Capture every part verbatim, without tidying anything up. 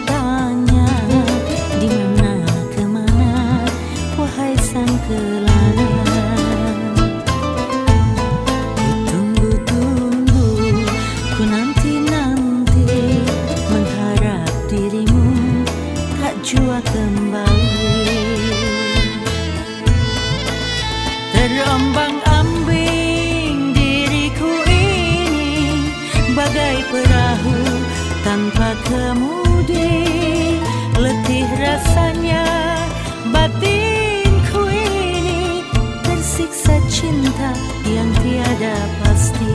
tanya, di mana kemana, wahai sang kelana. Ku tunggu-tunggu, ku nanti-nanti, mengharap dirimu tak jua kembali. Terombang-ambing diriku ini, bagai perahu tanpa kemudi. Letih rasanya batinku ini, tersiksa cinta yang tiada pasti.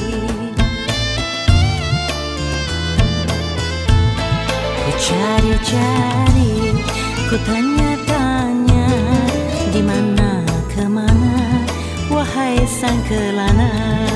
Ku cari-cari, ku tanya-tanya, di mana kemana, wahai sang kelana.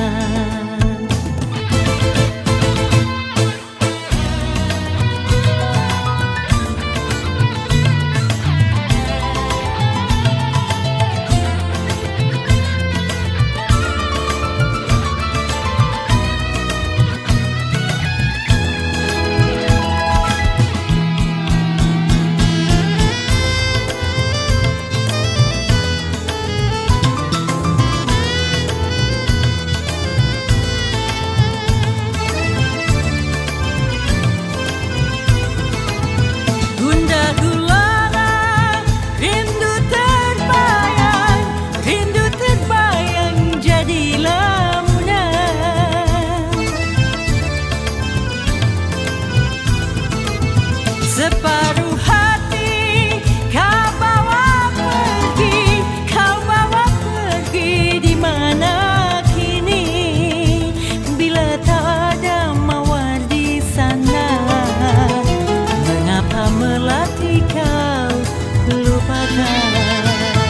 Separuh hati kau bawa pergi, kau bawa pergi di mana kini? Bila tak ada mawar di sana, mengapa melati kau lupakan?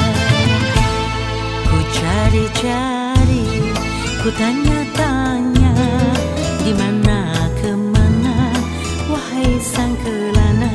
Ku cari-cari, ku tanya-tanya, di mana kemana, wahai sang kelana.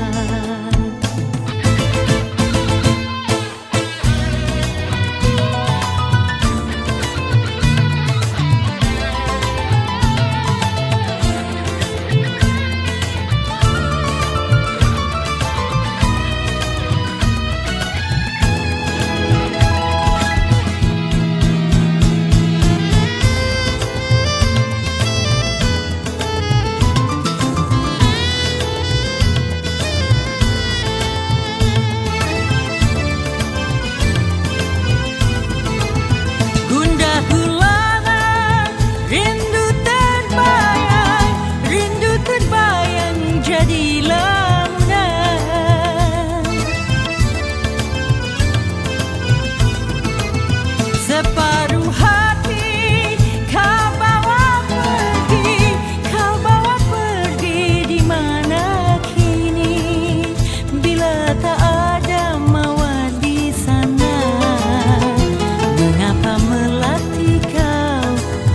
Separuh hati kau bawa pergi, kau bawa pergi di mana kini? Bila tak ada mawar di sana, mengapa melati kau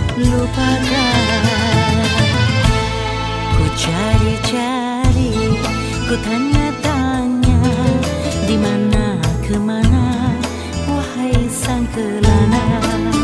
lupakan? Ku cari-cari, ku tanya-tanya, di mana kemana, wahai sang kelana.